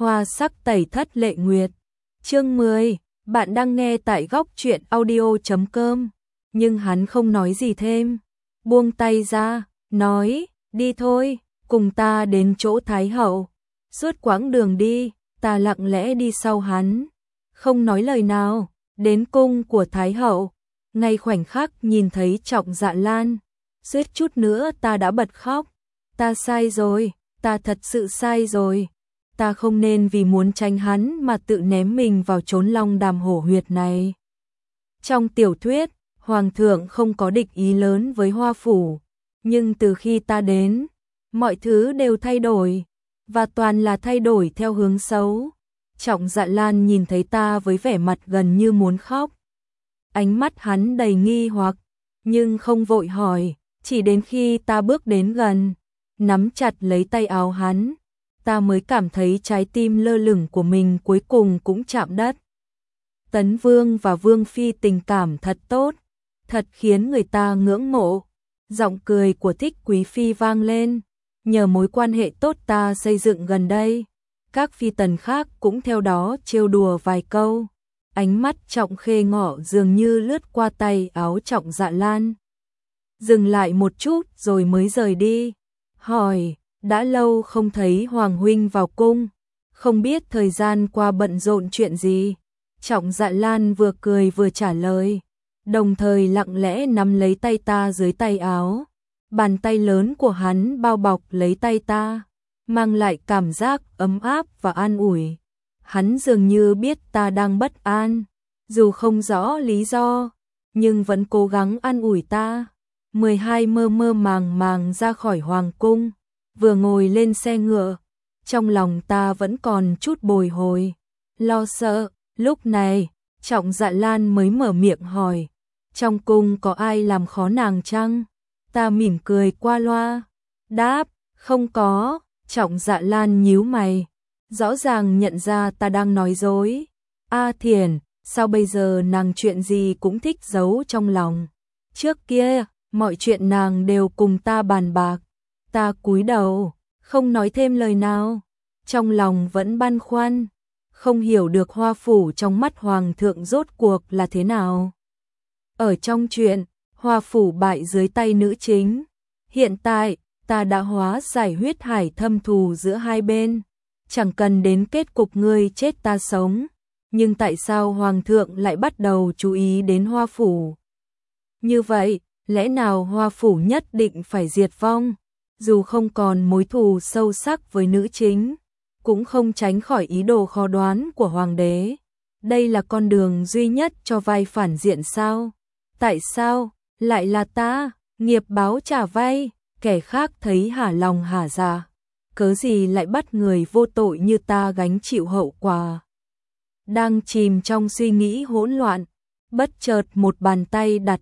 Hoa sắc tẩy thất lệ nguyệt. Chương 10, bạn đang nghe tại góc truyện audio.com. Nhưng hắn không nói gì thêm, buông tay ra, nói, đi thôi, cùng ta đến chỗ Thái hậu. Suốt quãng đường đi, ta lặng lẽ đi sau hắn, không nói lời nào, đến cung của Thái hậu. Ngay khoảnh khắc nhìn thấy Trọng Dạ Lan, suýt chút nữa ta đã bật khóc. Ta sai rồi, ta thật sự sai rồi. Ta không nên vì muốn tránh hắn mà tự ném mình vào chốn long đàm hổ huyệt này. Trong tiểu thuyết, Hoàng thượng không có địch ý lớn với Hoa Phủ, nhưng từ khi ta đến, mọi thứ đều thay đổi, và toàn là thay đổi theo hướng xấu. Trọng Dạ Lan nhìn thấy ta với vẻ mặt gần như muốn khóc. Ánh mắt hắn đầy nghi hoặc, nhưng không vội hỏi, chỉ đến khi ta bước đến gần, nắm chặt lấy tay áo hắn, ta mới cảm thấy trái tim lơ lửng của mình cuối cùng cũng chạm đất. Tấn Vương và Vương Phi tình cảm thật tốt, thật khiến người ta ngưỡng mộ. Giọng cười của Thích Quý Phi vang lên, nhờ mối quan hệ tốt ta xây dựng gần đây. Các phi tần khác cũng theo đó trêu đùa vài câu. Ánh mắt Trọng Khê Ngọ dường như lướt qua tay áo Trọng Dạ Lan, dừng lại một chút rồi mới rời đi. Hỏi, đã lâu không thấy Hoàng huynh vào cung, không biết thời gian qua bận rộn chuyện gì. Trọng Dạ Lan vừa cười vừa trả lời, đồng thời lặng lẽ nắm lấy tay ta dưới tay áo. Bàn tay lớn của hắn bao bọc lấy tay ta, mang lại cảm giác ấm áp và an ủi. Hắn dường như biết ta đang bất an, dù không rõ lý do, nhưng vẫn cố gắng an ủi ta. 12 mơ mơ màng màng ra khỏi hoàng cung, vừa ngồi lên xe ngựa, trong lòng ta vẫn còn chút bồi hồi, lo sợ. Lúc này, Trọng Dạ Lan mới mở miệng hỏi, trong cung có ai làm khó nàng chăng? Ta mỉm cười qua loa, đáp, không có. Trọng Dạ Lan nhíu mày, rõ ràng nhận ra ta đang nói dối. A Thiển, sao bây giờ nàng chuyện gì cũng thích giấu trong lòng? Trước kia, mọi chuyện nàng đều cùng ta bàn bạc. Ta cúi đầu, không nói thêm lời nào, trong lòng vẫn băn khoăn, không hiểu được Hoa Phủ trong mắt Hoàng thượng rốt cuộc là thế nào. Ở trong chuyện, Hoa Phủ bại dưới tay nữ chính. Hiện tại, ta đã hóa giải huyết hải thâm thù giữa hai bên, chẳng cần đến kết cục ngươi chết ta sống. Nhưng tại sao Hoàng thượng lại bắt đầu chú ý đến Hoa Phủ? Như vậy, lẽ nào Hoa Phủ nhất định phải diệt vong? Dù không còn mối thù sâu sắc với nữ chính, cũng không tránh khỏi ý đồ khó đoán của Hoàng đế. Đây là con đường duy nhất cho vai phản diện sao? Tại sao lại là ta? Nghiệp báo trả vay, kẻ khác thấy hả lòng hả dạ, cớ gì lại bắt người vô tội như ta gánh chịu hậu quả? Đang chìm trong suy nghĩ hỗn loạn, bất chợt một bàn tay đặt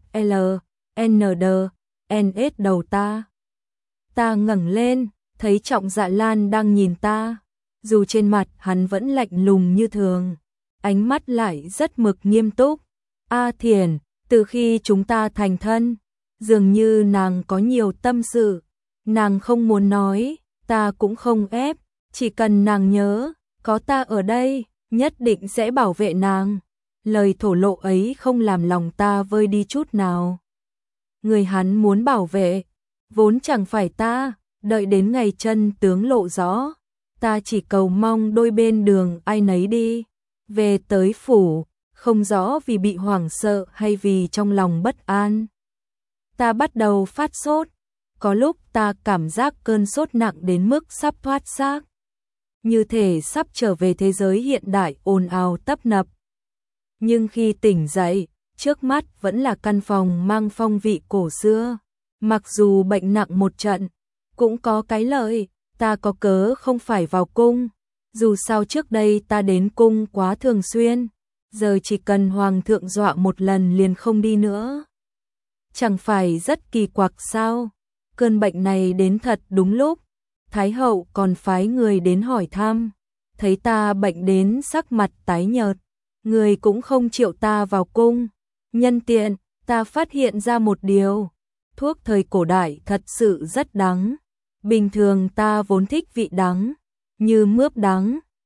LND đầu ta. Ta ngẩng lên, thấy Trọng Dạ Lan đang nhìn ta, dù trên mặt hắn vẫn lạnh lùng như thường, ánh mắt lại rất mực nghiêm túc. A Thiển, từ khi chúng ta thành thân, dường như nàng có nhiều tâm sự, nàng không muốn nói, ta cũng không ép, chỉ cần nàng nhớ, có ta ở đây, nhất định sẽ bảo vệ nàng. Lời thổ lộ ấy không làm lòng ta vơi đi chút nào. Người hắn muốn bảo vệ, vốn chẳng phải ta, đợi đến ngày chân tướng lộ rõ, ta chỉ cầu mong đôi bên đường ai nấy đi. Về tới phủ, không rõ vì bị hoảng sợ hay vì trong lòng bất an, ta bắt đầu phát sốt. Có lúc ta cảm giác cơn sốt nặng đến mức sắp thoát xác, như thể sắp trở về thế giới hiện đại ồn ào tấp nập. Nhưng khi tỉnh dậy, trước mắt vẫn là căn phòng mang phong vị cổ xưa. Mặc dù bệnh nặng một trận, cũng có cái lợi, ta có cớ không phải vào cung. Dù sao trước đây ta đến cung quá thường xuyên, giờ chỉ cần Hoàng thượng dọa một lần liền không đi nữa. Chẳng phải rất kỳ quặc sao? Cơn bệnh này đến thật đúng lúc. Thái hậu còn phái người đến hỏi thăm, thấy ta bệnh đến sắc mặt tái nhợt, người cũng không chịu ta vào cung. Nhân tiện, ta phát hiện ra một điều, thuốc thời cổ đại thật sự rất đắng. Bình thường ta vốn thích vị đắng, như mướp đắng,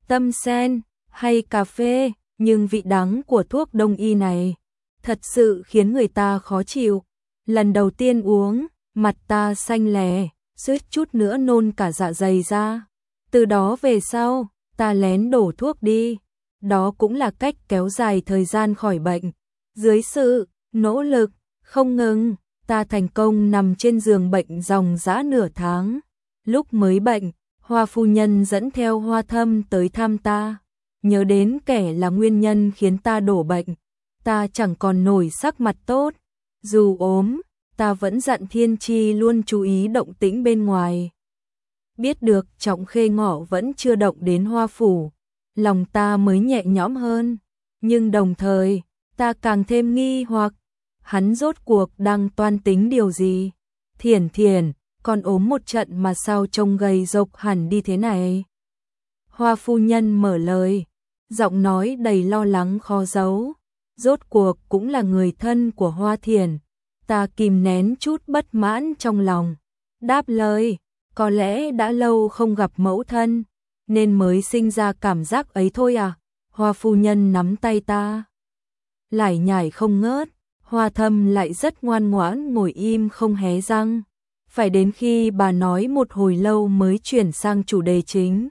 tâm sen hay cà phê, nhưng vị đắng của thuốc đông y này thật sự khiến người ta khó chịu. Lần đầu tiên uống, mặt ta xanh lè, suýt chút nữa nôn cả dạ dày ra. Từ đó về sau, ta lén đổ thuốc đi. Đó cũng là cách kéo dài thời gian khỏi bệnh. Dưới sự nỗ lực không ngừng, ta thành công nằm trên giường bệnh dòng dã nửa tháng. Lúc mới bệnh, Hoa phu nhân dẫn theo Hoa Thâm tới thăm ta. Nhớ đến kẻ là nguyên nhân khiến ta đổ bệnh, ta chẳng còn nổi sắc mặt tốt. Dù ốm, ta vẫn dặn Thiên Chi luôn chú ý động tĩnh bên ngoài. Biết được Trọng Khê Ngọ vẫn chưa động đến Hoa phủ, lòng ta mới nhẹ nhõm hơn. Nhưng đồng thời, ta càng thêm nghi hoặc, hắn rốt cuộc đang toan tính điều gì? Thiển Thiển, còn ốm một trận mà sao trông gầy rộc hẳn đi thế này? Hoa phu nhân mở lời, giọng nói đầy lo lắng khó giấu. Rốt cuộc cũng là người thân của Hoa Thiển. Ta kìm nén chút bất mãn trong lòng, đáp lời, có lẽ đã lâu không gặp mẫu thân, nên mới sinh ra cảm giác ấy thôi à. Hoa phu nhân nắm tay ta, lải nhải không ngớt. Hoa Thâm lại rất ngoan ngoãn ngồi im không hé răng. Phải đến khi bà nói một hồi lâu mới chuyển sang chủ đề chính.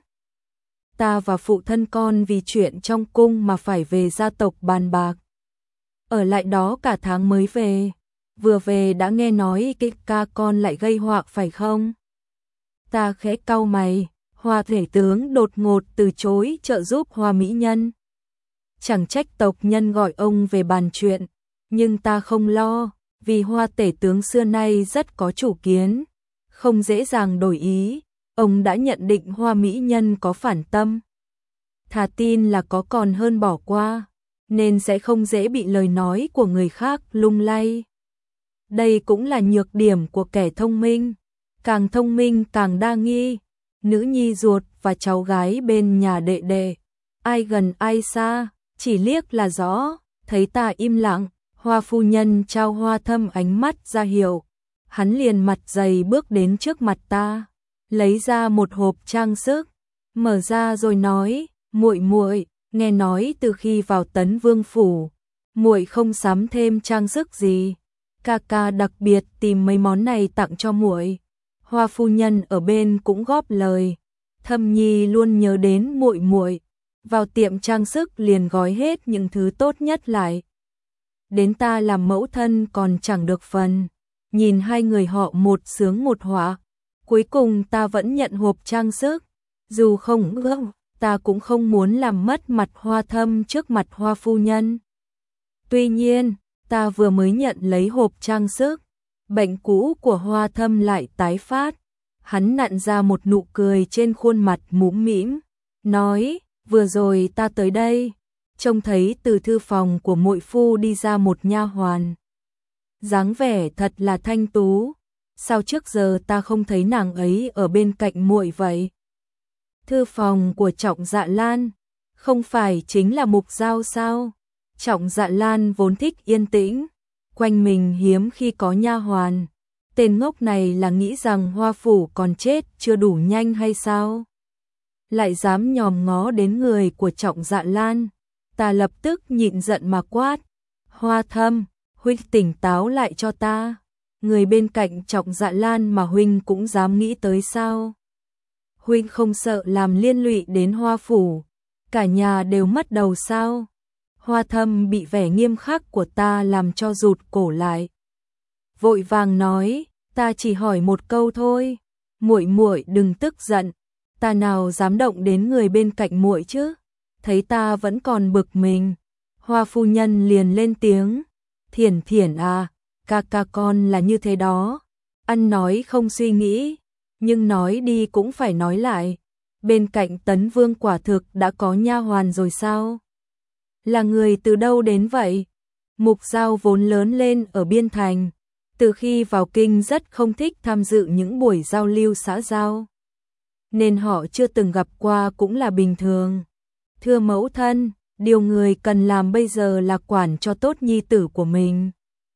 Ta và phụ thân con vì chuyện trong cung mà phải về gia tộc bàn bạc. Ở lại đó cả tháng mới về. Vừa về đã nghe nói cái ca con lại gây họa phải không? Ta khẽ cau mày. Hoa thể tướng đột ngột từ chối trợ giúp Hoa mỹ nhân. Chẳng trách tộc nhân gọi ông về bàn chuyện. Nhưng ta không lo, vì Hoa tể tướng xưa nay rất có chủ kiến, không dễ dàng đổi ý. Ông đã nhận định Hoa mỹ nhân có phản tâm, thà tin là có còn hơn bỏ qua, nên sẽ không dễ bị lời nói của người khác lung lay. Đây cũng là nhược điểm của kẻ thông minh, càng thông minh càng đa nghi. Nữ nhi ruột và cháu gái bên nhà đệ đệ, ai gần ai xa, chỉ liếc là rõ. Thấy ta im lặng, Hoa phu nhân trao Hoa Thâm ánh mắt ra hiệu. Hắn liền mặt dày bước đến trước mặt ta, lấy ra một hộp trang sức, mở ra rồi nói, muội muội, nghe nói từ khi vào Tấn Vương phủ, muội không sắm thêm trang sức gì, ca ca đặc biệt tìm mấy món này tặng cho muội. Hoa phu nhân ở bên cũng góp lời, Thâm nhi luôn nhớ đến muội muội, vào tiệm trang sức liền gói hết những thứ tốt nhất lại. Đến ta làm mẫu thân còn chẳng được phần. Nhìn hai người họ một sướng một họa, cuối cùng ta vẫn nhận hộp trang sức. Dù không ước, ta cũng không muốn làm mất mặt Hoa Thâm trước mặt Hoa phu nhân. Tuy nhiên, ta vừa mới nhận lấy hộp trang sức, bệnh cũ của Hoa Thâm lại tái phát. Hắn nặn ra một nụ cười trên khuôn mặt mũm mĩm, nói, vừa rồi ta tới đây, trông thấy từ thư phòng của muội phu đi ra một nha hoàn. Dáng vẻ thật là thanh tú, sao trước giờ ta không thấy nàng ấy ở bên cạnh muội vậy? Thư phòng của Trọng Dạ Lan, không phải chính là Mục Giao sao? Trọng Dạ Lan vốn thích yên tĩnh, quanh mình hiếm khi có nha hoàn. Tên ngốc này là nghĩ rằng Hoa phủ còn chết chưa đủ nhanh hay sao? Lại dám nhòm ngó đến người của Trọng Dạ Lan. Ta lập tức nhịn giận mà quát, Hoa Thâm, huynh tỉnh táo lại cho ta. Người bên cạnh Trọng Dạ Lan mà huynh cũng dám nghĩ tới sao? Huynh không sợ làm liên lụy đến Hoa phủ, cả nhà đều mất đầu sao? Hoa Thâm bị vẻ nghiêm khắc của ta làm cho rụt cổ lại, vội vàng nói, ta chỉ hỏi một câu thôi, muội muội đừng tức giận, ta nào dám động đến người bên cạnh muội chứ? Thấy ta vẫn còn bực mình, Hoa phu nhân liền lên tiếng, Thiển Thiển à, ca ca con là như thế đó, ăn nói không suy nghĩ, nhưng nói đi cũng phải nói lại, bên cạnh Tấn Vương quả thực đã có nha hoàn rồi sao? Là người từ đâu đến vậy? Mục Giao vốn lớn lên ở Biên Thành, từ khi vào kinh rất không thích tham dự những buổi giao lưu xã giao, nên họ chưa từng gặp qua cũng là bình thường. Thưa mẫu thân, điều người cần làm bây giờ là quản cho tốt nhi tử của mình,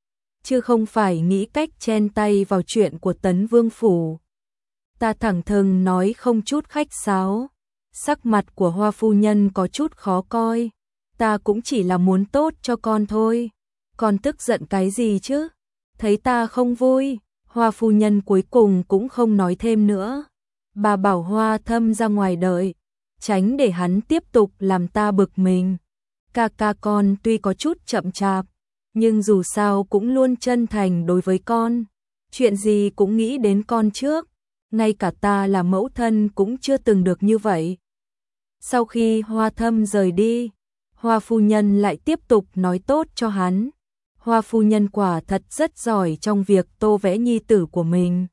chứ không phải nghĩ cách chen tay vào chuyện của Tấn Vương phủ. Ta thẳng thừng nói không chút khách sáo, Sắc mặt của Hoa phu nhân có chút khó coi. Ta cũng chỉ là muốn tốt cho con thôi. Con tức giận cái gì chứ? Thấy ta không vui, Hoa phu nhân cuối cùng cũng không nói thêm nữa. Bà bảo Hoa Thâm ra ngoài đợi, tránh để hắn tiếp tục làm ta bực mình. Ca ca con tuy có chút chậm chạp, nhưng dù sao cũng luôn chân thành đối với con. Chuyện gì cũng nghĩ đến con trước, ngay cả ta là mẫu thân cũng chưa từng được như vậy. Sau khi Hoa Thâm rời đi, Hoa phu nhân lại tiếp tục nói tốt cho hắn. Hoa phu nhân quả thật rất giỏi trong việc tô vẽ nhi tử của mình.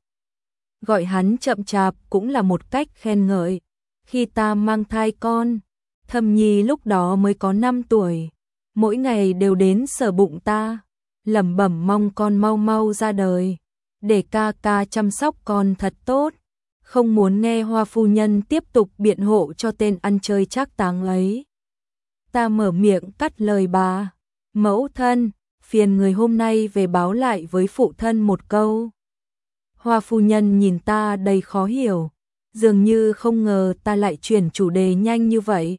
Gọi hắn chậm chạp cũng là một cách khen ngợi. Khi ta mang thai con, Thâm Nhi lúc đó mới có 5 tuổi, mỗi ngày đều đến sờ bụng ta, lẩm bẩm mong con mau mau ra đời, để ca ca chăm sóc con thật tốt. Không muốn nghe Hoa phu nhân tiếp tục biện hộ cho tên ăn chơi trác táng ấy. Ta mở miệng cắt lời bà, mẫu thân, phiền người hôm nay về báo lại với phụ thân một câu. Hoa phu nhân nhìn ta đầy khó hiểu, dường như không ngờ ta lại chuyển chủ đề nhanh như vậy.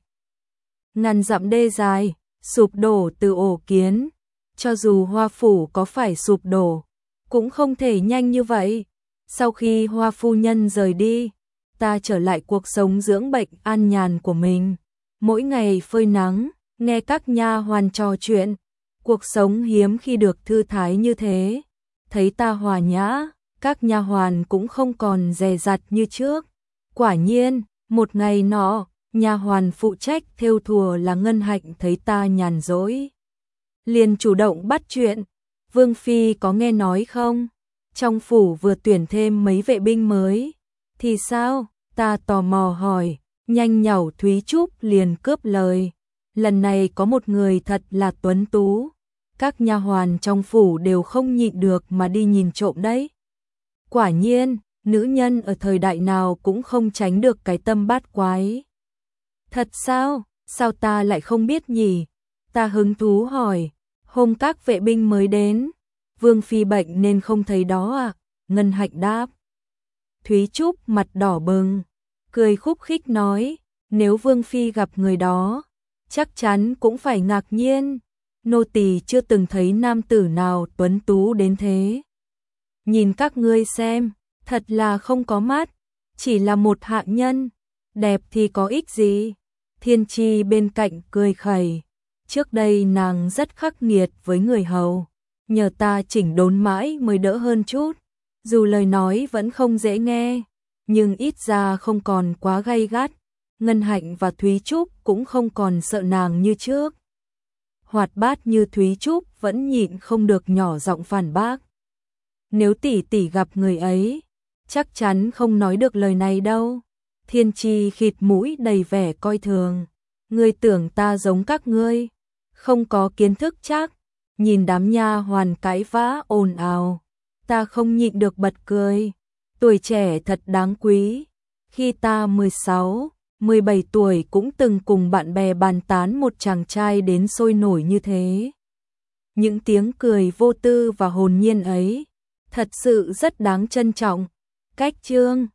Ngàn dặm đê dài, sụp đổ từ ổ kiến, cho dù Hoa phủ có phải sụp đổ, cũng không thể nhanh như vậy. Sau khi Hoa phu nhân rời đi, ta trở lại cuộc sống dưỡng bệnh an nhàn của mình, mỗi ngày phơi nắng, nghe các nha hoàn trò chuyện, cuộc sống hiếm khi được thư thái như thế. Thấy ta hòa nhã, các nha hoàn cũng không còn dè dặt như trước. Quả nhiên, một ngày nọ, nha hoàn phụ trách thêu thùa là Ngân Hạnh thấy ta nhàn rỗi, liền chủ động bắt chuyện. Vương phi có nghe nói không? Trong phủ vừa tuyển thêm mấy vệ binh mới. Thì sao? Ta tò mò hỏi. Nhanh nhảu Thúy Trúc liền cướp lời. Lần này có một người thật là tuấn tú. Các nha hoàn trong phủ đều không nhịn được mà đi nhìn trộm đấy. Quả nhiên, nữ nhân ở thời đại nào cũng không tránh được cái tâm bát quái. Thật sao? Sao ta lại không biết nhỉ? Ta hứng thú hỏi. Hôm các vệ binh mới đến, Vương phi bệnh nên không thấy đó à? Ngân Hạnh đáp. Thúy Trúc mặt đỏ bừng, cười khúc khích nói, nếu Vương phi gặp người đó, chắc chắn cũng phải ngạc nhiên. Nô tỳ chưa từng thấy nam tử nào tuấn tú đến thế. Nhìn các ngươi xem, thật là không có mắt, chỉ là một hạ nhân, đẹp thì có ích gì? Thiên Chi bên cạnh cười khẩy. Trước đây nàng rất khắc nghiệt với người hầu, nhờ ta chỉnh đốn mãi mới đỡ hơn chút. Dù lời nói vẫn không dễ nghe, nhưng ít ra không còn quá gay gắt. Ngân Hạnh và Thúy Trúc cũng không còn sợ nàng như trước. Hoạt bát như Thúy Trúc vẫn nhịn không được nhỏ giọng phản bác. Nếu tỷ tỷ gặp người ấy, chắc chắn không nói được lời này đâu. Thiên Chi khịt mũi đầy vẻ coi thường. Ngươi tưởng ta giống các ngươi, không có kiến thức chắc. Nhìn đám nha hoàn cãi vã ồn ào, ta không nhịn được bật cười. Tuổi trẻ thật đáng quý. Khi ta 16, 17 tuổi cũng từng cùng bạn bè bàn tán một chàng trai đến sôi nổi như thế. Những tiếng cười vô tư và hồn nhiên ấy, thật sự rất đáng trân trọng. Cách chương